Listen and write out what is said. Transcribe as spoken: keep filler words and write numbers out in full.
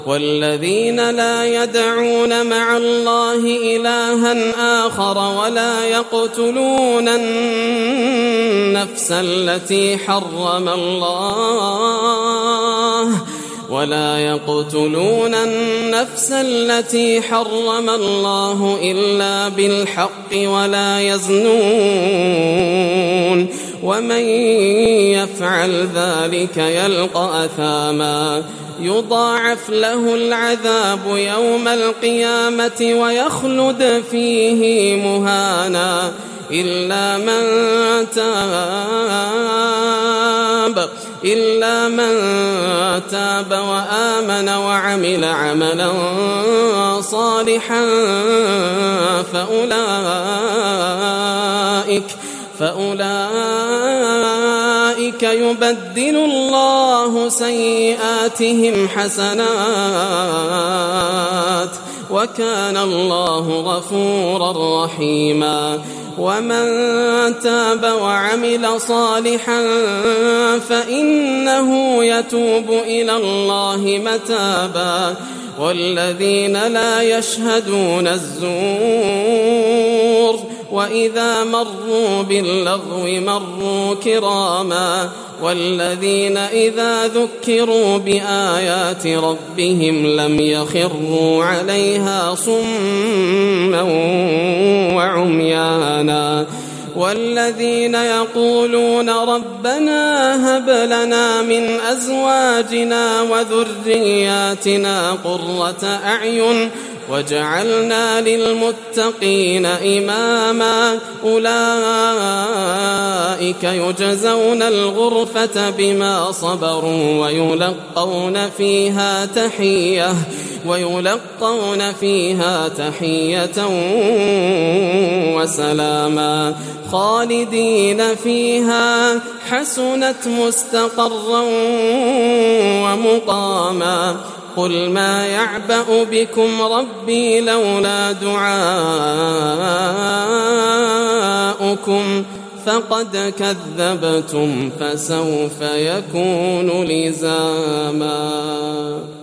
والذين لا يدعون مع الله إلها آخر ولا يقتلون النفس التي حرم الله ولا يقتلون النفس التي حرم الله إلا بالحق ولا يزنون ومن يفعل ذلك يلقى أثاما يضاعف له العذاب يوم القيامة ويخلد فيه مهانا إلا من تاب إلا من تاب وآمن وعمل عملا صالحا فأولئك فأولئك يبدل الله سيئاتهم حسنات وكان الله غفورا رحيما ومن تاب وعمل صالحا فإنه يتوب إلى الله متابا والذين لا يشهدون الزور وإذا مروا باللغو مروا كراما والذين إذا ذكروا بآيات ربهم لم يخروا عليها صما وعميانا والذين يقولون ربنا هب لنا من أزواجنا وذرياتنا قرة أعين وجعلنا للمتقين إماما أولئك يجزون الغرفة بما صبروا ويلقون فيها تحية ويلقون فيها تحية وسلاما خالدين فيها حسنت مستقرا ومقاما قل ما يعبأ بكم ربي لولا دعاؤكم فقد كذبتم فسوف يكون لزاما.